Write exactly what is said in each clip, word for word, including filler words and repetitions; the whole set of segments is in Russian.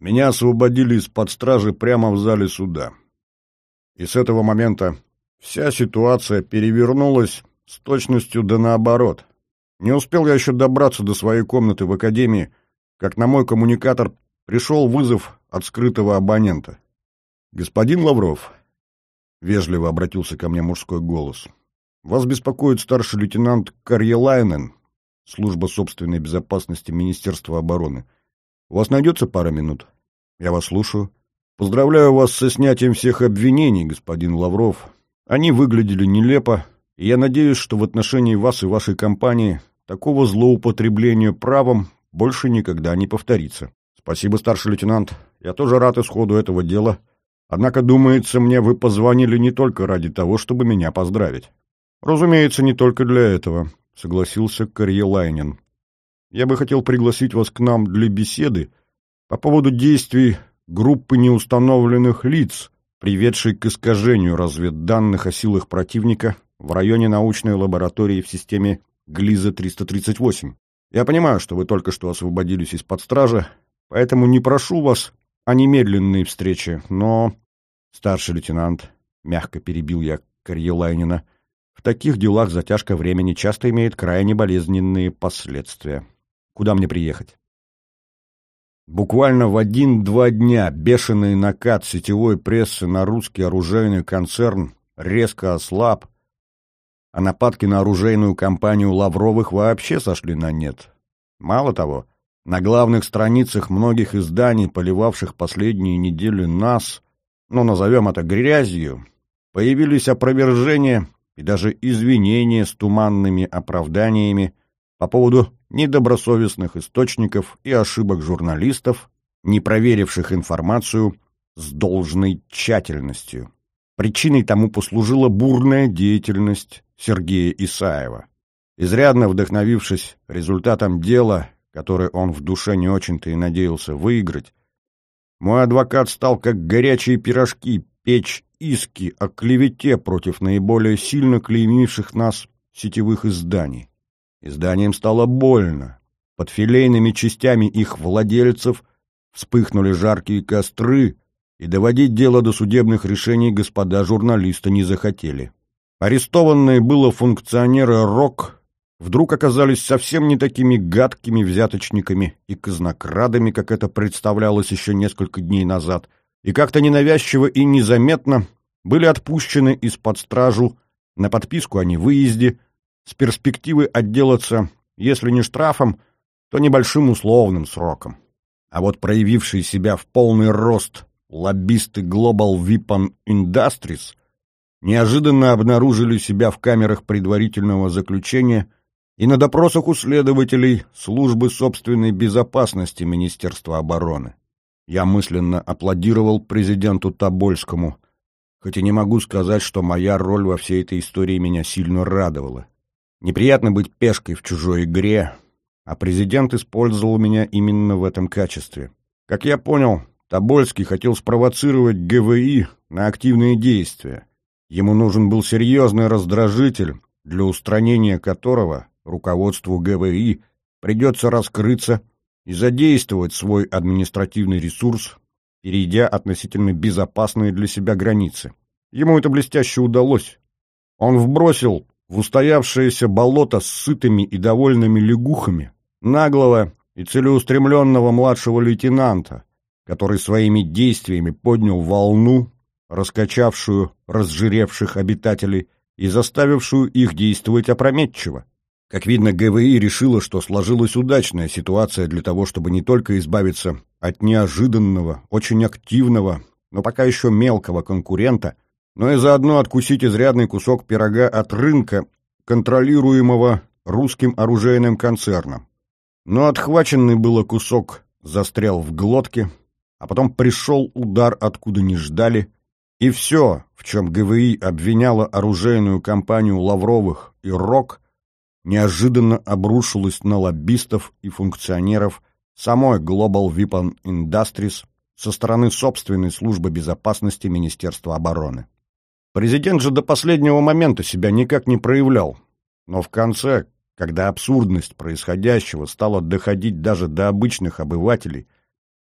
Меня освободили из-под стражи прямо в зале суда. И с этого момента вся ситуация перевернулась с точностью да наоборот. Не успел я еще добраться до своей комнаты в академии, как на мой коммуникатор пришел вызов от скрытого абонента. «Господин Лавров», — вежливо обратился ко мне мужской голос, — «вас беспокоит старший лейтенант Карьелайнен, служба собственной безопасности Министерства обороны. У вас найдется пара минут? Я вас слушаю. Поздравляю вас со снятием всех обвинений, господин Лавров. Они выглядели нелепо, и я надеюсь, что в отношении вас и вашей компании такого злоупотребления правом больше никогда не повторится. Спасибо, старший лейтенант. Я тоже рад исходу этого дела. Однако, думается мне, вы позвонили не только ради того, чтобы меня поздравить. Разумеется, не только для этого, согласился Карьелайнен. Я бы хотел пригласить вас к нам для беседы по поводу действий группы неустановленных лиц, приведшей к искажению разведданных о силах противника в районе научной лаборатории в системе Глиза триста тридцать восемь. Я понимаю, что вы только что освободились из-под стражи, поэтому не прошу вас о немедленной встрече, но... Старший лейтенант, мягко перебил я Карьелайнена, в таких делах затяжка времени часто имеет крайне болезненные последствия. Куда мне приехать? Буквально в один-два дня бешеный накат сетевой прессы на русский оружейный концерн резко ослаб, а нападки на оружейную компанию Лавровых вообще сошли на нет. Мало того, на главных страницах многих изданий, поливавших последние недели нас, ну, назовем это грязью, появились опровержения и даже извинения с туманными оправданиями по поводу недобросовестных источников и ошибок журналистов, не проверивших информацию с должной тщательностью. Причиной тому послужила бурная деятельность Сергея Исаева. Изрядно вдохновившись результатом дела, которое он в душе не очень-то и надеялся выиграть, мой адвокат стал, как горячие пирожки, печь иски о клевете против наиболее сильно клеймивших нас сетевых изданий. Изданиям стало больно. Под филейными частями их владельцев вспыхнули жаркие костры, и доводить дело до судебных решений господа журналисты не захотели. Арестованные было функционеры РОК вдруг оказались совсем не такими гадкими взяточниками и казнокрадами, как это представлялось еще несколько дней назад, и как-то ненавязчиво и незаметно были отпущены из-под стражу на подписку о невыезде с перспективой отделаться, если не штрафом, то небольшим условным сроком. А вот проявившие себя в полный рост лоббисты Global Weapon Industries неожиданно обнаружили себя в камерах предварительного заключения и на допросах у следователей службы собственной безопасности Министерства обороны. Я мысленно аплодировал президенту Тобольскому, хоть и не могу сказать, что моя роль во всей этой истории меня сильно радовала. Неприятно быть пешкой в чужой игре, а президент использовал меня именно в этом качестве. Как я понял, Тобольский хотел спровоцировать ГВИ на активные действия. Ему нужен был серьезный раздражитель, для устранения которого руководству ГВИ придется раскрыться и задействовать свой административный ресурс, перейдя относительно безопасные для себя границы. Ему это блестяще удалось. Он вбросил в устоявшееся болото с сытыми и довольными лягухами наглого и целеустремленного младшего лейтенанта, который своими действиями поднял волну, раскачавшую разжиревших обитателей и заставившую их действовать опрометчиво. Как видно, ГВИ решила, что сложилась удачная ситуация для того, чтобы не только избавиться от неожиданного, очень активного, но пока еще мелкого конкурента, но и заодно откусить изрядный кусок пирога от рынка, контролируемого русским оружейным концерном. Но отхваченный было кусок застрял в глотке, а потом пришел удар, откуда не ждали, и все, в чем ГВИ обвиняла оружейную компанию Лавровых и РОК, неожиданно обрушилось на лоббистов и функционеров самой Global Weapon Industries со стороны собственной службы безопасности Министерства обороны. Президент же до последнего момента себя никак не проявлял, но в конце, когда абсурдность происходящего стала доходить даже до обычных обывателей,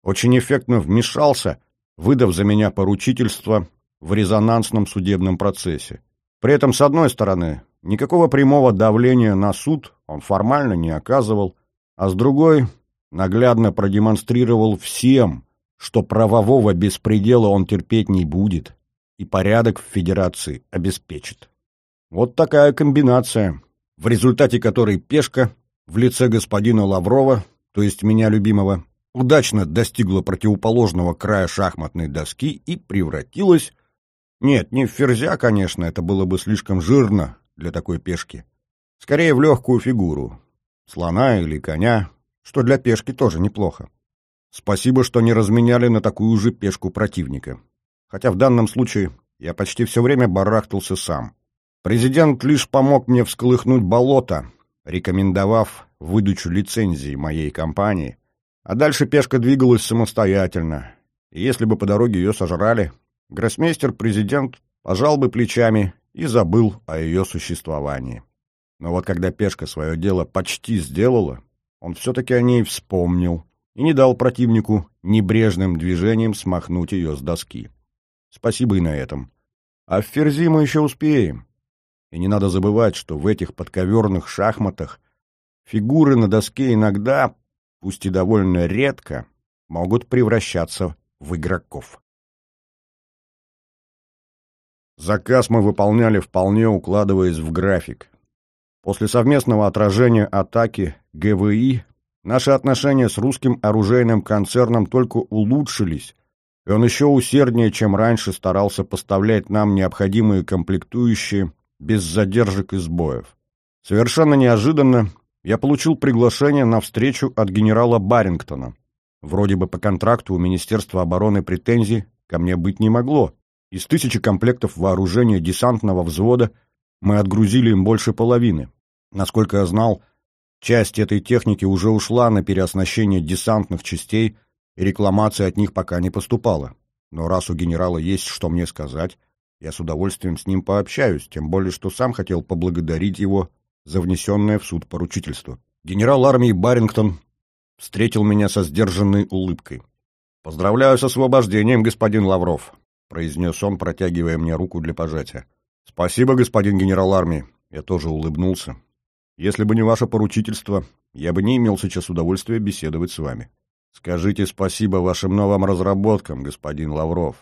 очень эффектно вмешался, выдав за меня поручительство в резонансном судебном процессе. При этом, с одной стороны, никакого прямого давления на суд он формально не оказывал, а с другой наглядно продемонстрировал всем, что правового беспредела он терпеть не будет и порядок в Федерации обеспечит. Вот такая комбинация, в результате которой пешка в лице господина Лаврова, то есть меня любимого, удачно достигла противоположного края шахматной доски и превратилась... Нет, не в ферзя, конечно, это было бы слишком жирно для такой пешки. Скорее в легкую фигуру. Слона или коня, что для пешки тоже неплохо. Спасибо, что не разменяли на такую же пешку противника. Хотя в данном случае я почти все время барахтался сам. Президент лишь помог мне всколыхнуть болото, рекомендовав выдачу лицензии моей компании, а дальше пешка двигалась самостоятельно, и если бы по дороге ее сожрали, гроссмейстер-президент пожал бы плечами и забыл о ее существовании. Но вот когда пешка свое дело почти сделала, он все-таки о ней вспомнил и не дал противнику небрежным движением смахнуть ее с доски. Спасибо и на этом. А в ферзи мы еще успеем. И не надо забывать, что в этих подковерных шахматах фигуры на доске иногда, пусть и довольно редко, могут превращаться в игроков. Заказ мы выполняли вполне укладываясь в график. После совместного отражения атаки гэ вэ и наши отношения с русским оружейным концерном только улучшились, и он еще усерднее, чем раньше, старался поставлять нам необходимые комплектующие без задержек и сбоев. Совершенно неожиданно я получил приглашение на встречу от генерала Барингтона. Вроде бы по контракту у Министерства обороны претензий ко мне быть не могло. Из тысячи комплектов вооружения десантного взвода мы отгрузили им больше половины. Насколько я знал, часть этой техники уже ушла на переоснащение десантных частей, и рекламация от них пока не поступала. Но раз у генерала есть что мне сказать, я с удовольствием с ним пообщаюсь, тем более что сам хотел поблагодарить его за внесенное в суд поручительство. Генерал армии Барингтон встретил меня со сдержанной улыбкой. «Поздравляю с освобождением, господин Лавров», — произнес он, протягивая мне руку для пожатия. «Спасибо, господин генерал армии». Я тоже улыбнулся. «Если бы не ваше поручительство, я бы не имел сейчас удовольствия беседовать с вами». «Скажите спасибо вашим новым разработкам, господин Лавров.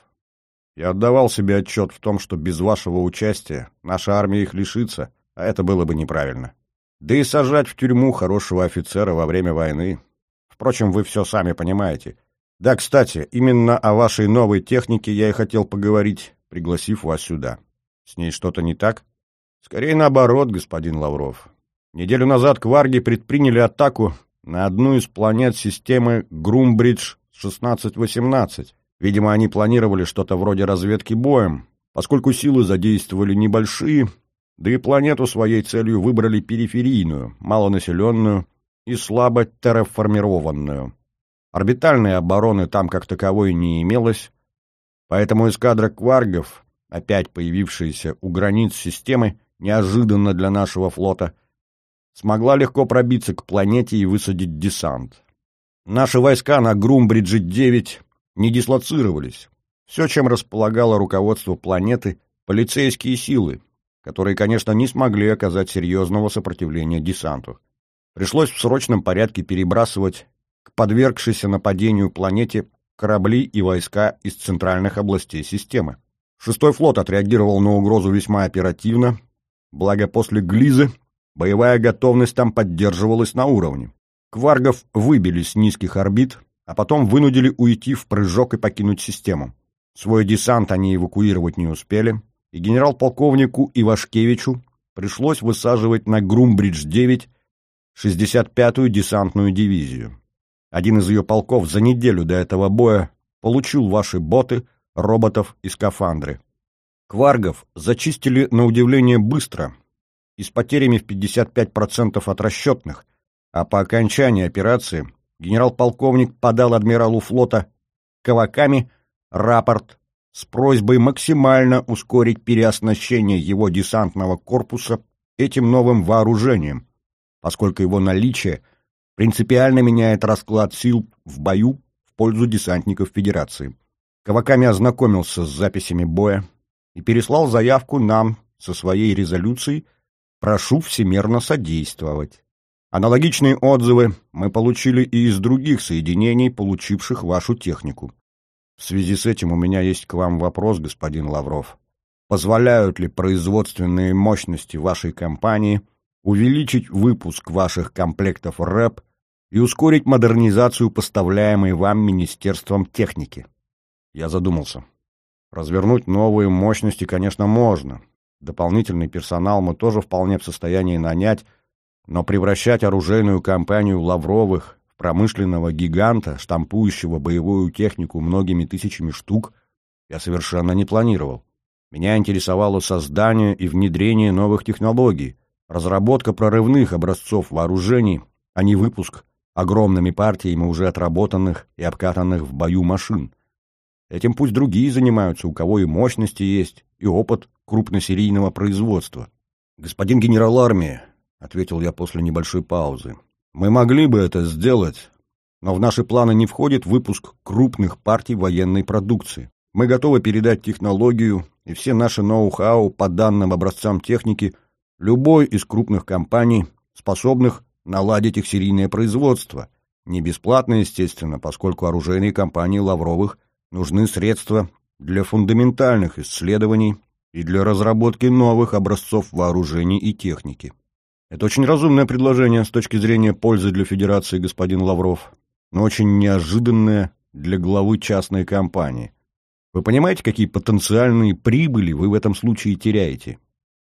Я отдавал себе отчет в том, что без вашего участия наша армия их лишится, а это было бы неправильно. Да и сажать в тюрьму хорошего офицера во время войны. Впрочем, вы все сами понимаете. Да, кстати, именно о вашей новой технике я и хотел поговорить, пригласив вас сюда. С ней что-то не так? Скорее наоборот, господин Лавров. Неделю назад кварги предприняли атаку на одну из планет системы Грумбридж шестнадцать восемнадцать. Видимо, они планировали что-то вроде разведки боем, поскольку силы задействовали небольшие, да и планету своей целью выбрали периферийную, малонаселенную и слабо терраформированную. Орбитальной обороны там как таковой не имелось, поэтому эскадра кваргов, опять появившаяся у границ системы, неожиданно для нашего флота, смогла легко пробиться к планете и высадить десант. Наши войска на Грумбридже девять не дислоцировались. Все, чем располагало руководство планеты, полицейские силы, которые, конечно, не смогли оказать серьезного сопротивления десанту. Пришлось в срочном порядке перебрасывать к подвергшейся нападению планете корабли и войска из центральных областей системы. Шестой флот отреагировал на угрозу весьма оперативно, благо после Глизы боевая готовность там поддерживалась на уровне. Кваргов выбили с низких орбит, а потом вынудили уйти в прыжок и покинуть систему. Свой десант они эвакуировать не успели, и генерал-полковнику Ивашкевичу пришлось высаживать на Грумбридж девять шестьдесят пятую десантную дивизию. Один из ее полков за неделю до этого боя получил ваши боты, роботов и скафандры. Кваргов зачистили на удивление быстро и с потерями в пятьдесят пять процентов от расчетных, а по окончании операции генерал-полковник подал адмиралу флота Каваками рапорт с просьбой максимально ускорить переоснащение его десантного корпуса этим новым вооружением, поскольку его наличие принципиально меняет расклад сил в бою в пользу десантников Федерации. Каваками ознакомился с записями боя и переслал заявку нам со своей резолюцией «Прошу всемерно содействовать». Аналогичные отзывы мы получили и из других соединений, получивших вашу технику. В связи с этим у меня есть к вам вопрос, господин Лавров. Позволяют ли производственные мощности вашей компании увеличить выпуск ваших комплектов рэп и ускорить модернизацию поставляемой вам Министерством техники? Я задумался. Развернуть новые мощности, конечно, можно. Дополнительный персонал мы тоже вполне в состоянии нанять, но превращать оружейную компанию Лавровых в промышленного гиганта, штампующего боевую технику многими тысячами штук, я совершенно не планировал. Меня интересовало создание и внедрение новых технологий, разработка прорывных образцов вооружений, а не выпуск огромными партиями уже отработанных и обкатанных в бою машин. Этим пусть другие занимаются, у кого и мощности есть, и опыт крупносерийного производства. «Господин генерал армии», — ответил я после небольшой паузы, — «мы могли бы это сделать, но в наши планы не входит выпуск крупных партий военной продукции. Мы готовы передать технологию и все наши ноу-хау по данным образцам техники любой из крупных компаний, способных наладить их серийное производство. Не бесплатно, естественно, поскольку оружейные компании Лавровых нужны средства для фундаментальных исследований и для разработки новых образцов вооружений и техники. Это очень разумное предложение с точки зрения пользы для Федерации, господин Лавров, но очень неожиданное для главы частной компании. Вы понимаете, какие потенциальные прибыли вы в этом случае теряете?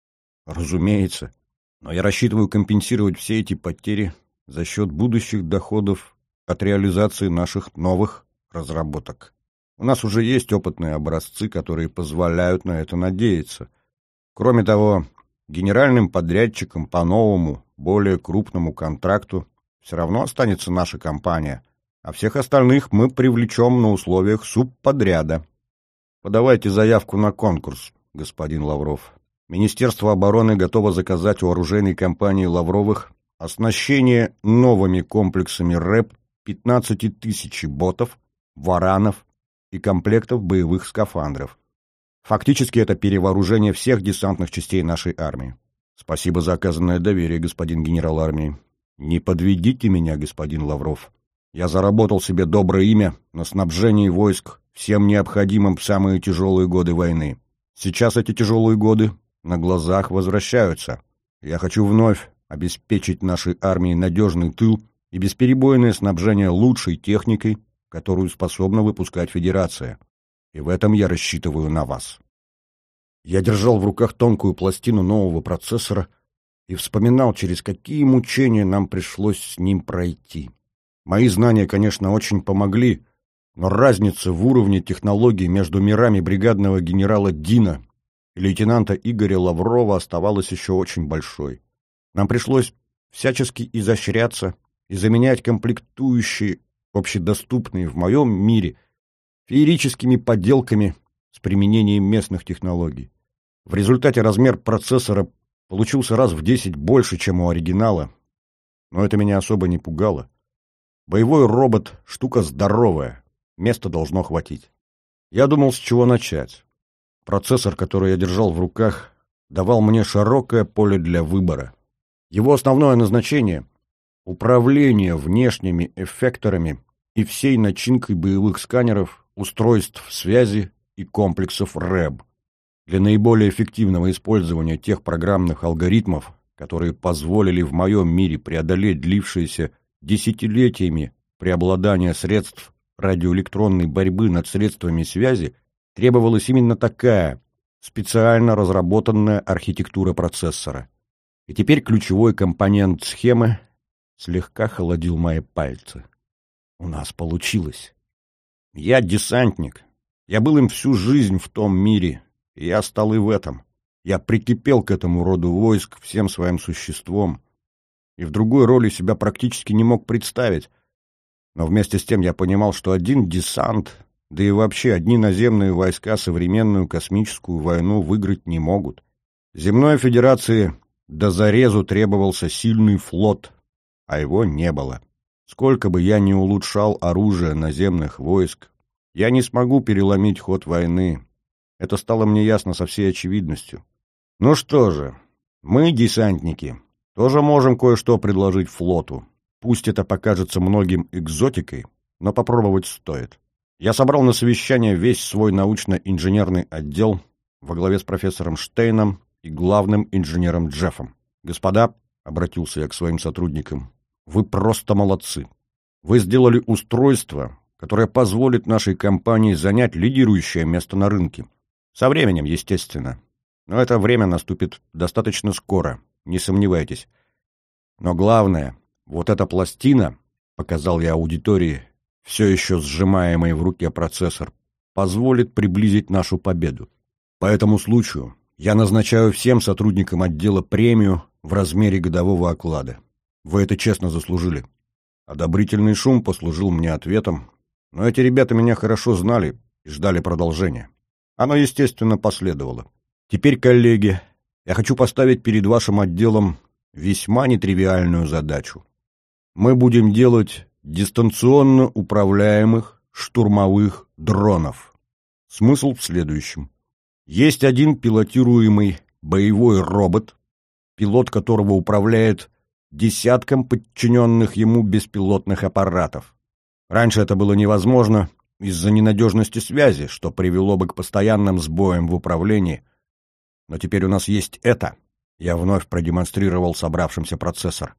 Разумеется. Но я рассчитываю компенсировать все эти потери за счет будущих доходов от реализации наших новых разработок. У нас уже есть опытные образцы, которые позволяют на это надеяться. Кроме того, генеральным подрядчиком по новому, более крупному контракту все равно останется наша компания, а всех остальных мы привлечем на условиях субподряда. Подавайте заявку на конкурс, господин Лавров. Министерство обороны готово заказать у оружейной компании Лавровых оснащение новыми комплексами рэп пятнадцати тысяч ботов, варанов и комплектов боевых скафандров. Фактически это перевооружение всех десантных частей нашей армии. Спасибо за оказанное доверие, господин генерал армии. Не подведите меня, господин Лавров. Я заработал себе доброе имя на снабжении войск всем необходимым в самые тяжелые годы войны. Сейчас эти тяжелые годы на глазах возвращаются. Я хочу вновь обеспечить нашей армии надежный тыл и бесперебойное снабжение лучшей техникой, которую способна выпускать Федерация. И в этом я рассчитываю на вас. Я держал в руках тонкую пластину нового процессора и вспоминал, через какие мучения нам пришлось с ним пройти. Мои знания, конечно, очень помогли, но разница в уровне технологий между мирами бригадного генерала Дина и лейтенанта Игоря Лаврова оставалась еще очень большой. Нам пришлось всячески изощряться и заменять комплектующие, общедоступные в моем мире, феерическими поделками с применением местных технологий. В результате размер процессора получился раз в десять больше, чем у оригинала, но это меня особо не пугало. Боевой робот — штука здоровая, места должно хватить. Я думал, с чего начать. Процессор, который я держал в руках, давал мне широкое поле для выбора. Его основное назначение — управление внешними эффекторами и всей начинкой боевых сканеров, устройств связи и комплексов рэп. Для наиболее эффективного использования тех программных алгоритмов, которые позволили в моем мире преодолеть длившееся десятилетиями преобладание средств радиоэлектронной борьбы над средствами связи, требовалась именно такая специально разработанная архитектура процессора. И теперь ключевой компонент схемы слегка холодил мои пальцы. У нас получилось. Я десантник. Я был им всю жизнь в том мире, и я стал и в этом. Я прикипел к этому роду войск всем своим существом, и в другой роли себя практически не мог представить. Но вместе с тем я понимал, что один десант, да и вообще одни наземные войска современную космическую войну выиграть не могут. Земной Федерации до зарезу требовался сильный флот, а его не было. Сколько бы я ни улучшал оружие наземных войск, я не смогу переломить ход войны. Это стало мне ясно со всей очевидностью. Ну что же, мы, десантники, тоже можем кое-что предложить флоту. Пусть это покажется многим экзотикой, но попробовать стоит. Я собрал на совещание весь свой научно-инженерный отдел во главе с профессором Штейном и главным инженером Джеффом. «Господа», — обратился я к своим сотрудникам, — «вы просто молодцы. Вы сделали устройство, которое позволит нашей компании занять лидирующее место на рынке. Со временем, естественно. Но это время наступит достаточно скоро, не сомневайтесь. Но главное, вот эта пластина, — показал я аудитории, все еще сжимаемый в руке процессор, позволит приблизить нашу победу. По этому случаю я назначаю всем сотрудникам отдела премию в размере годового оклада. Вы это честно заслужили». Одобрительный шум послужил мне ответом, но эти ребята меня хорошо знали и ждали продолжения. Оно, естественно, последовало. Теперь, коллеги, я хочу поставить перед вашим отделом весьма нетривиальную задачу. Мы будем делать дистанционно управляемых штурмовых дронов. Смысл в следующем. Есть один пилотируемый боевой робот, пилот которого управляет десятком подчиненных ему беспилотных аппаратов. Раньше это было невозможно из-за ненадежности связи, что привело бы к постоянным сбоям в управлении. Но теперь у нас есть это. Я вновь продемонстрировал собравшимся процессор.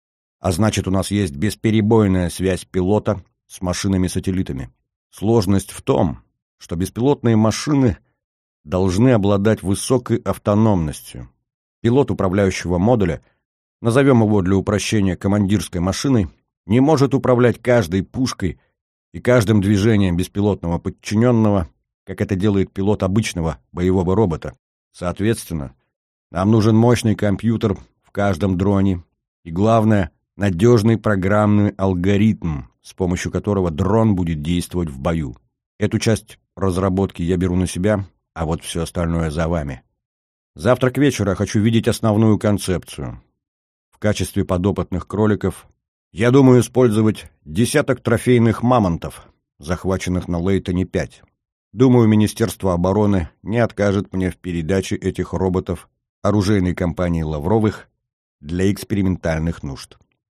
А значит, у нас есть бесперебойная связь пилота с машинами-сателлитами. Сложность в том, что беспилотные машины должны обладать высокой автономностью. Пилот управляющего модуля, назовем его для упрощения командирской машиной, не может управлять каждой пушкой и каждым движением беспилотного подчиненного, как это делает пилот обычного боевого робота. Соответственно, нам нужен мощный компьютер в каждом дроне и, главное, надежный программный алгоритм, с помощью которого дрон будет действовать в бою. Эту часть разработки я беру на себя, а вот все остальное за вами. Завтра к вечеру я хочу видеть основную концепцию. В качестве подопытных кроликов я думаю использовать десяток трофейных мамонтов, захваченных на Лейтоне пять. Думаю, Министерство обороны не откажет мне в передаче этих роботов оружейной компании Лавровых для экспериментальных нужд.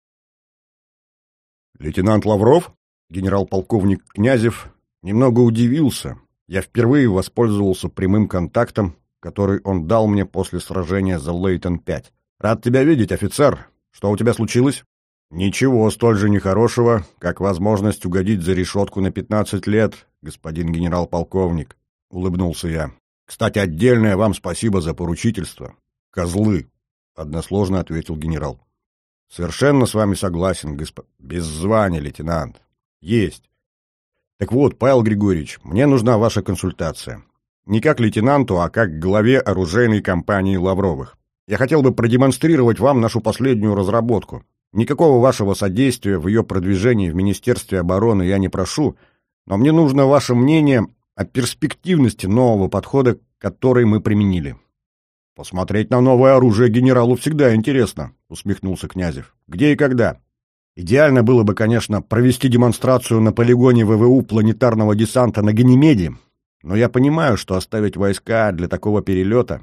Лейтенант Лавров, генерал-полковник Князев, немного удивился. Я впервые воспользовался прямым контактом, который он дал мне после сражения за Лейтон пять. «Рад тебя видеть, офицер. Что у тебя случилось?» «Ничего столь же нехорошего, как возможность угодить за решетку на пятнадцать лет, господин генерал-полковник», — улыбнулся я. «Кстати, отдельное вам спасибо за поручительство. Козлы», — односложно ответил генерал. «Совершенно с вами согласен, госп... без звания, лейтенант. Есть. Так вот, Павел Григорьевич, мне нужна ваша консультация. Не как лейтенанту, а как главе оружейной компании Лавровых. Я хотел бы продемонстрировать вам нашу последнюю разработку. Никакого вашего содействия в ее продвижении в Министерстве обороны я не прошу, но мне нужно ваше мнение о перспективности нового подхода, который мы применили». «Посмотреть на новое оружие генералу всегда интересно», — усмехнулся Князев. «Где и когда?» «Идеально было бы, конечно, провести демонстрацию на полигоне ВВУ планетарного десанта на Ганимеде, но я понимаю, что оставить войска для такого перелета...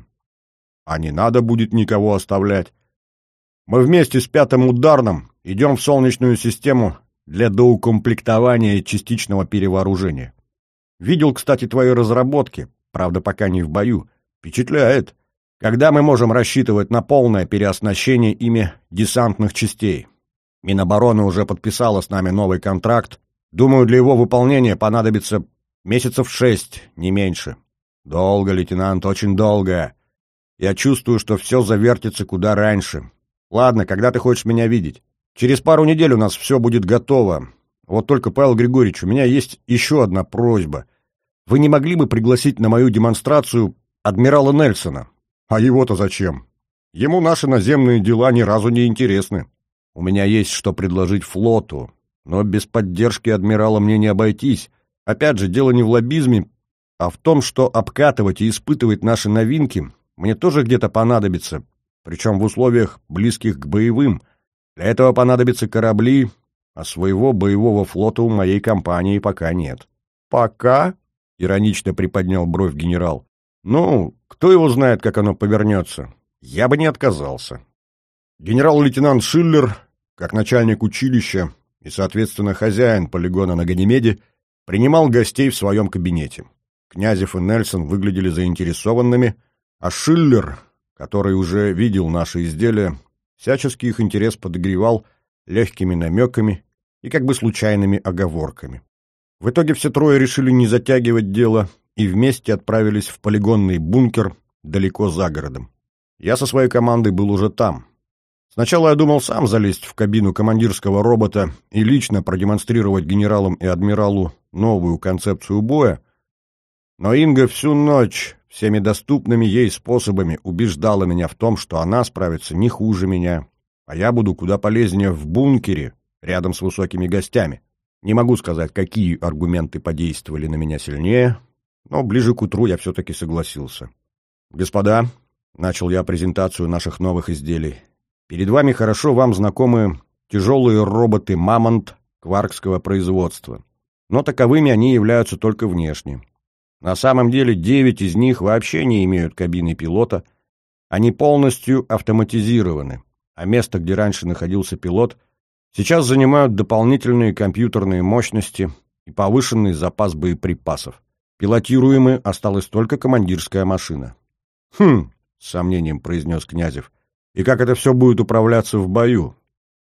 А не надо будет никого оставлять. Мы вместе с пятым ударным идем в Солнечную систему для доукомплектования и частичного перевооружения. Видел, кстати, твои разработки, правда, пока не в бою. Впечатляет. Когда мы можем рассчитывать на полное переоснащение ими десантных частей? Минобороны уже подписала с нами новый контракт. Думаю, для его выполнения понадобится месяцев шесть, не меньше. Долго, лейтенант, очень долго. Я чувствую, что все завертится куда раньше. Ладно, когда ты хочешь меня видеть? Через пару недель у нас все будет готово. Вот только, Павел Григорьевич, у меня есть еще одна просьба. Вы не могли бы пригласить на мою демонстрацию адмирала Нельсона? А его-то зачем? Ему наши наземные дела ни разу не интересны. У меня есть что предложить флоту, но без поддержки адмирала мне не обойтись. Опять же, дело не в лоббизме, а в том, что обкатывать и испытывать наши новинки мне тоже где-то понадобится, причем в условиях, близких к боевым. Для этого понадобятся корабли, а своего боевого флота у моей компании пока нет». «Пока?» — иронично приподнял бровь генерал. «Ну, кто его знает, как оно повернется? Я бы не отказался». Генерал-лейтенант Шиллер, как начальник училища и, соответственно, хозяин полигона на Ганимеде, принимал гостей в своем кабинете. Князев и Нельсон выглядели заинтересованными, а Шиллер, который уже видел наши изделия, всячески их интерес подогревал легкими намеками и как бы случайными оговорками. В итоге все трое решили не затягивать дело и вместе отправились в полигонный бункер далеко за городом. Я со своей командой был уже там. Сначала я думал сам залезть в кабину командирского робота и лично продемонстрировать генералам и адмиралу новую концепцию боя, но Инга всю ночь всеми доступными ей способами убеждала меня в том, что она справится не хуже меня, а я буду куда полезнее в бункере, рядом с высокими гостями. Не могу сказать, какие аргументы подействовали на меня сильнее, но ближе к утру я все-таки согласился. «Господа», — начал я презентацию наших новых изделий, — «перед вами хорошо вам знакомы тяжелые роботы «Мамонт» кваркского производства, но таковыми они являются только внешне. На самом деле девять из них вообще не имеют кабины пилота, они полностью автоматизированы, а место, где раньше находился пилот, сейчас занимают дополнительные компьютерные мощности и повышенный запас боеприпасов. Пилотируемой осталась только командирская машина». «Хм», — с сомнением произнес Князев, — «и как это все будет управляться в бою?»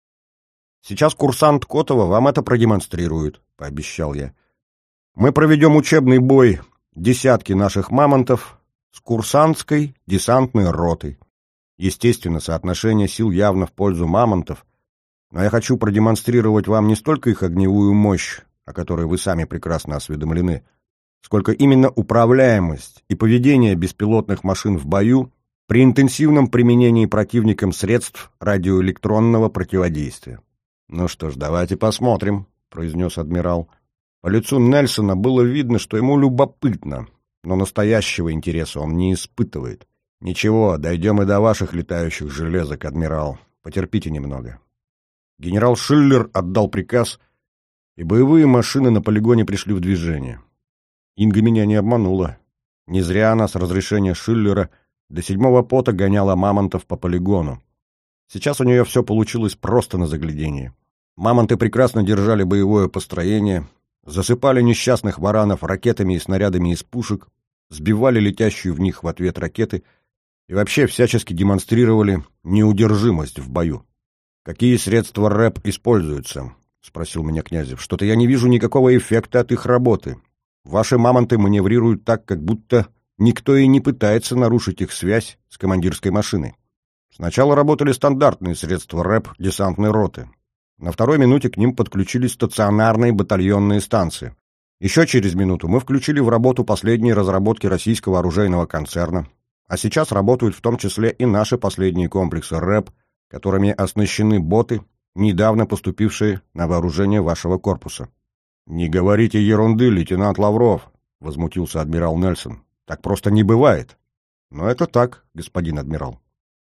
«Сейчас курсант Котова вам это продемонстрирует», — пообещал я. «Мы проведем учебный бой десятки наших мамонтов с курсантской десантной ротой. Естественно, соотношение сил явно в пользу мамонтов, но я хочу продемонстрировать вам не столько их огневую мощь, о которой вы сами прекрасно осведомлены, сколько именно управляемость и поведение беспилотных машин в бою при интенсивном применении противником средств радиоэлектронного противодействия». «Ну что ж, давайте посмотрим», — произнес адмирал. По лицу Нельсона было видно, что ему любопытно, но настоящего интереса он не испытывает. «Ничего, дойдем и до ваших летающих железок, адмирал. Потерпите немного». Генерал Шиллер отдал приказ, и боевые машины на полигоне пришли в движение. Инга меня не обманула. Не зря она с разрешения Шиллера до седьмого пота гоняла мамонтов по полигону. Сейчас у нее все получилось просто на загляденье. Мамонты прекрасно держали боевое построение, засыпали несчастных варанов ракетами и снарядами из пушек, сбивали летящую в них в ответ ракеты и вообще всячески демонстрировали неудержимость в бою. «Какие средства рэп используются?» — спросил меня Князев. «Что-то я не вижу никакого эффекта от их работы. Ваши мамонты маневрируют так, как будто никто и не пытается нарушить их связь с командирской машиной. Сначала работали стандартные средства рэп десантной роты. На второй минуте к ним подключились стационарные батальонные станции. Еще через минуту мы включили в работу последние разработки российского оружейного концерна. А сейчас работают в том числе и наши последние комплексы рэп, которыми оснащены боты, недавно поступившие на вооружение вашего корпуса». «Не говорите ерунды, лейтенант Лавров», — возмутился адмирал Нельсон. «Так просто не бывает». «Но это так, господин адмирал».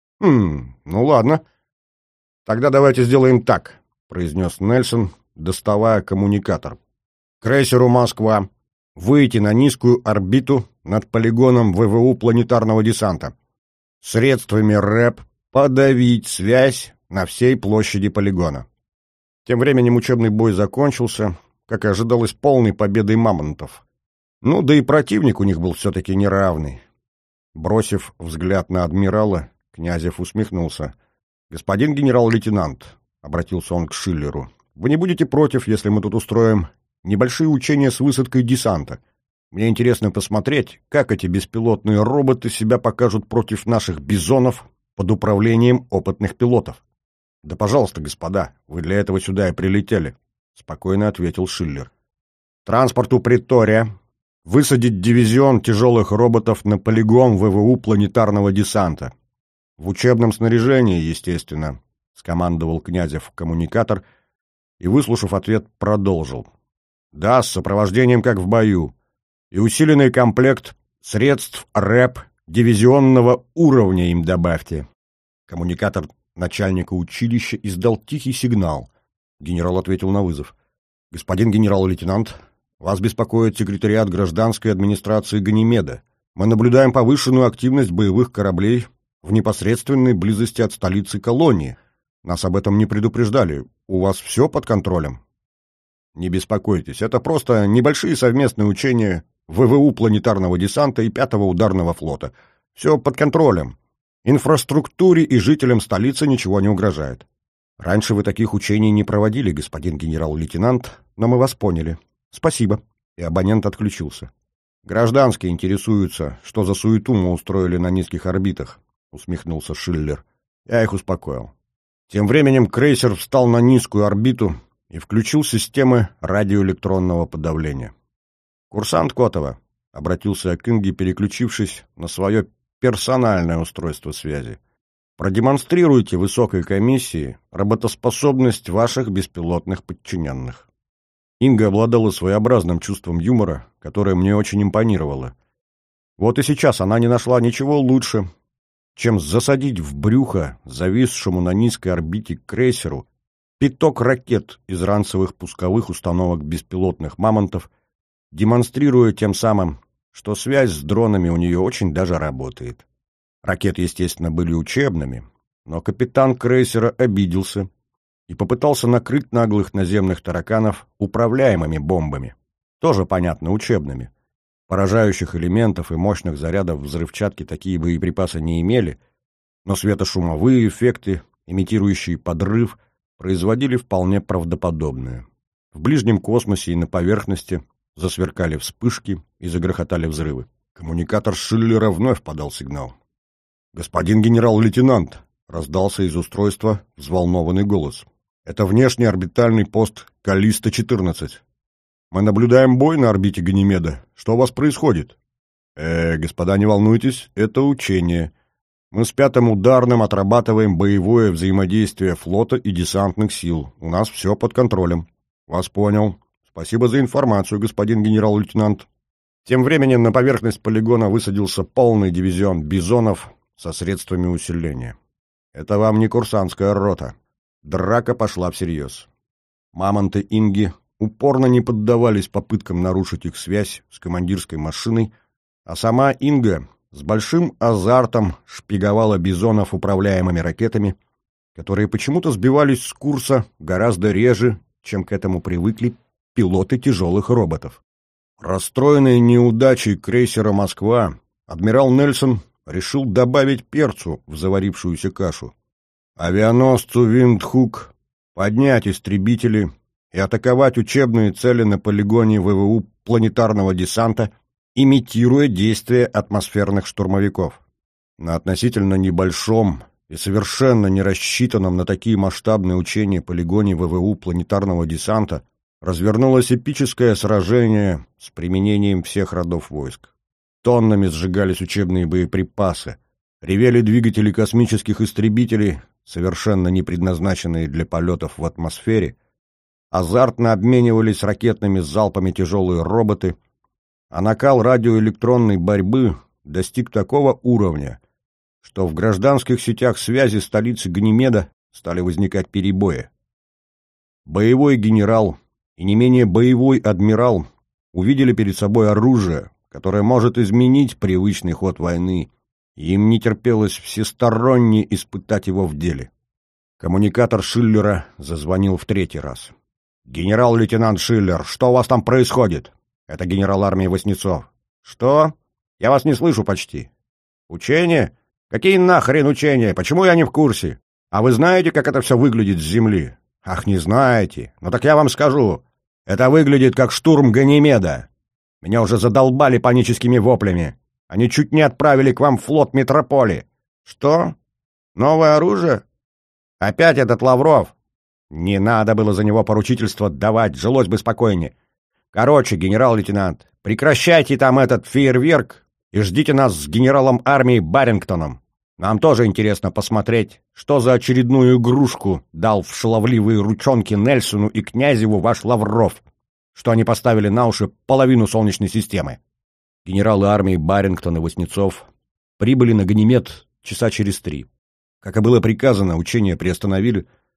«Хм, ну ладно. Тогда давайте сделаем так», — произнес Нельсон, доставая коммуникатор. «Крейсеру «Москва» выйти на низкую орбиту над полигоном ВВУ планетарного десанта. Средствами рэп подавить связь на всей площади полигона». Тем временем учебный бой закончился, как и ожидалось, полной победой мамонтов. Ну, да и противник у них был все-таки неравный. Бросив взгляд на адмирала, Князев усмехнулся. «Господин генерал-лейтенант», — обратился он к Шиллеру, — «вы не будете против, если мы тут устроим небольшие учения с высадкой десанта? Мне интересно посмотреть, как эти беспилотные роботы себя покажут против наших бизонов под управлением опытных пилотов». «Да пожалуйста, господа, вы для этого сюда и прилетели», — спокойно ответил Шиллер. «Транспорту Претория высадить дивизион тяжелых роботов на полигон ВВУ планетарного десанта. В учебном снаряжении, естественно», — скомандовал Князев в коммуникатор и, выслушав ответ, продолжил. «Да, с сопровождением, как в бою, и усиленный комплект средств рэп дивизионного уровня им добавьте». Коммуникатор начальника училища издал тихий сигнал. Генерал ответил на вызов. «Господин генерал-лейтенант, вас беспокоит секретариат гражданской администрации Ганимеда. Мы наблюдаем повышенную активность боевых кораблей в непосредственной близости от столицы колонии. Нас об этом не предупреждали. У вас все под контролем?» «Не беспокойтесь, это просто небольшие совместные учения ВВУ планетарного десанта и пятого ударного флота. Все под контролем. Инфраструктуре и жителям столицы ничего не угрожает. Раньше вы таких учений не проводили, господин генерал-лейтенант, но мы вас поняли. Спасибо». И абонент отключился. «Гражданские интересуются, что за суету мы устроили на низких орбитах», — усмехнулся Шиллер. Я их успокоил. Тем временем крейсер встал на низкую орбиту и включил системы радиоэлектронного подавления. «Курсант Котова», — обратился я к Инге, переключившись на свое персональное устройство связи, «продемонстрируйте высокой комиссии работоспособность ваших беспилотных подчиненных». Инга обладала своеобразным чувством юмора, которое мне очень импонировало. Вот и сейчас она не нашла ничего лучше, чем засадить в брюхо зависшему на низкой орбите крейсеру пяток ракет из ранцевых пусковых установок беспилотных «Мамонтов», демонстрируя тем самым, что связь с дронами у нее очень даже работает. Ракеты, естественно, были учебными, но капитан крейсера обиделся и попытался накрыть наглых наземных тараканов управляемыми бомбами, тоже, понятно, учебными. Поражающих элементов и мощных зарядов взрывчатки такие боеприпасы не имели, но светошумовые эффекты, имитирующие подрыв, производили вполне правдоподобное. В ближнем космосе и на поверхности засверкали вспышки и загрохотали взрывы. Коммуникатор Шиллера вновь подал сигнал. «Господин генерал-лейтенант!» — раздался из устройства взволнованный голос. «Это внешний орбитальный пост Каллиста четырнадцать. Мы наблюдаем бой на орбите Ганимеда. Что у вас происходит?» «Э, господа, не волнуйтесь, это учение. Мы с пятым ударным отрабатываем боевое взаимодействие флота и десантных сил. У нас все под контролем». «Вас понял. Спасибо за информацию, господин генерал-лейтенант». Тем временем на поверхность полигона высадился полный дивизион бизонов со средствами усиления. Это вам не курсантская рота. Драка пошла всерьез. Мамонты Инги упорно не поддавались попыткам нарушить их связь с командирской машиной, а сама Инга с большим азартом шпиговала бизонов управляемыми ракетами, которые почему-то сбивались с курса гораздо реже, чем к этому привыкли пилоты тяжелых роботов. Расстроенный неудачей крейсера «Москва», адмирал Нельсон решил добавить перцу в заварившуюся кашу. Авианосцу «Виндхук» поднять истребители и атаковать учебные цели на полигоне ВВУ планетарного десанта, имитируя действия атмосферных штурмовиков. На относительно небольшом и совершенно не рассчитанном на такие масштабные учения полигоне ВВУ планетарного десанта развернулось эпическое сражение с применением всех родов войск. Тоннами сжигались учебные боеприпасы, ревели двигатели космических истребителей, совершенно не предназначенные для полетов в атмосфере, азартно обменивались ракетными залпами тяжелые роботы, а накал радиоэлектронной борьбы достиг такого уровня, что в гражданских сетях связи столицы Ганимеда стали возникать перебои. Боевой генерал и не менее боевой адмирал увидели перед собой оружие, которое может изменить привычный ход войны, и им не терпелось всесторонне испытать его в деле. Коммуникатор Шиллера зазвонил в третий раз. «Генерал-лейтенант Шиллер, что у вас там происходит?» «Это генерал армии Васнецов». «Что? Я вас не слышу почти». «Учения? Какие нахрен учения? Почему я не в курсе? А вы знаете, как это все выглядит с земли?» «Ах, не знаете? Ну так я вам скажу. Это выглядит как штурм Ганимеда. Меня уже задолбали паническими воплями. Они чуть не отправили к вам флот Метрополи». «Что? Новое оружие? Опять этот Лавров?» «Не надо было за него поручительство давать, жилось бы спокойнее. Короче, генерал-лейтенант, прекращайте там этот фейерверк и ждите нас с генералом армии Барингтоном. Нам тоже интересно посмотреть, что за очередную игрушку дал в шаловливые ручонки Нельсону и Князеву ваш Лавров, что они поставили на уши половину Солнечной системы». Генералы армии Барингтон и Васнецов прибыли на Ганимед часа через три. Как и было приказано, учения приостановили,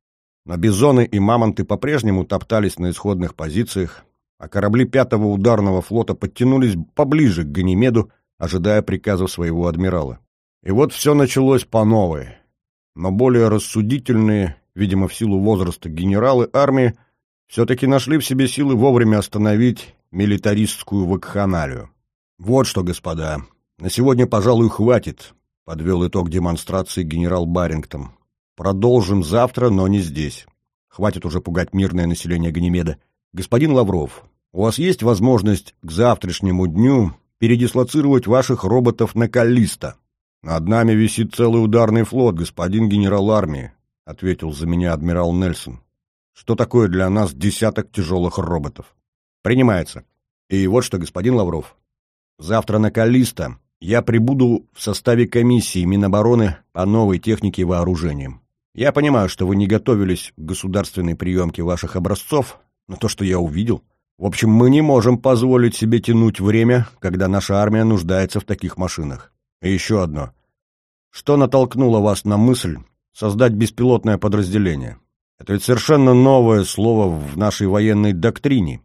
Но бизоны и мамонты по-прежнему топтались на исходных позициях, а корабли пятого ударного флота подтянулись поближе к Ганимеду, ожидая приказов своего адмирала. И вот все началось по новой. Но более рассудительные, видимо, в силу возраста генералы армии, все-таки нашли в себе силы вовремя остановить милитаристскую вакханалию. «Вот что, господа, на сегодня, пожалуй, хватит», — подвел итог демонстрации генерал Барингтон. «Продолжим завтра, но не здесь. Хватит уже пугать мирное население Ганимеда. Господин Лавров, у вас есть возможность к завтрашнему дню передислоцировать ваших роботов на Каллисто?» «Над нами висит целый ударный флот, господин генерал армии», — ответил за меня адмирал Нельсон. «Что такое для нас десяток тяжелых роботов?» «Принимается. И вот что, господин Лавров, завтра на Каллисто я прибуду в составе комиссии Минобороны по новой технике и вооружениям. Я понимаю, что вы не готовились к государственной приемке ваших образцов, но то, что я увидел... В общем, мы не можем позволить себе тянуть время, когда наша армия нуждается в таких машинах. И еще одно. Что натолкнуло вас на мысль создать беспилотное подразделение? Это ведь совершенно новое слово в нашей военной доктрине.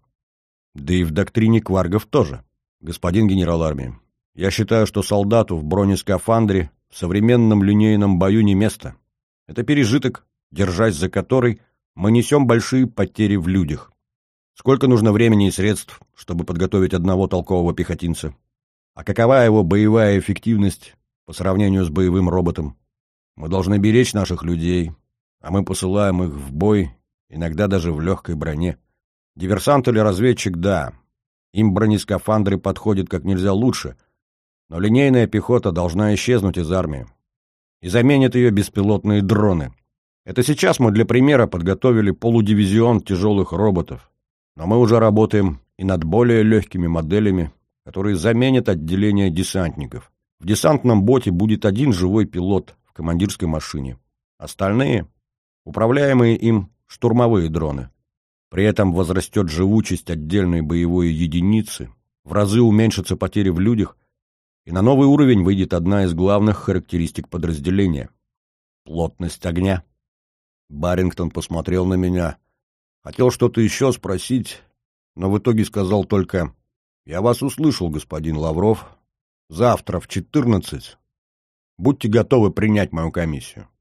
Да и в доктрине кваргов тоже. Господин генерал армии, я считаю, что солдату в бронескафандре в современном линейном бою не место. Это пережиток, держась за который мы несем большие потери в людях. Сколько нужно времени и средств, чтобы подготовить одного толкового пехотинца? А какова его боевая эффективность по сравнению с боевым роботом? Мы должны беречь наших людей, а мы посылаем их в бой, иногда даже в легкой броне. Диверсант или разведчик – да, им бронескафандры подходят как нельзя лучше, но линейная пехота должна исчезнуть из армии. И заменят ее беспилотные дроны. Это сейчас мы для примера подготовили полудивизион тяжелых роботов, но мы уже работаем и над более легкими моделями, которые заменят отделение десантников. В десантном боте будет один живой пилот в командирской машине. Остальные — управляемые им штурмовые дроны. При этом возрастет живучесть отдельной боевой единицы, в разы уменьшатся потери в людях, и на новый уровень выйдет одна из главных характеристик подразделения — плотность огня. Барингтон посмотрел на меня. Хотел что-то еще спросить, но в итоге сказал только: «Я вас услышал, господин Лавров. Завтра в четырнадцать будьте готовы принять мою комиссию».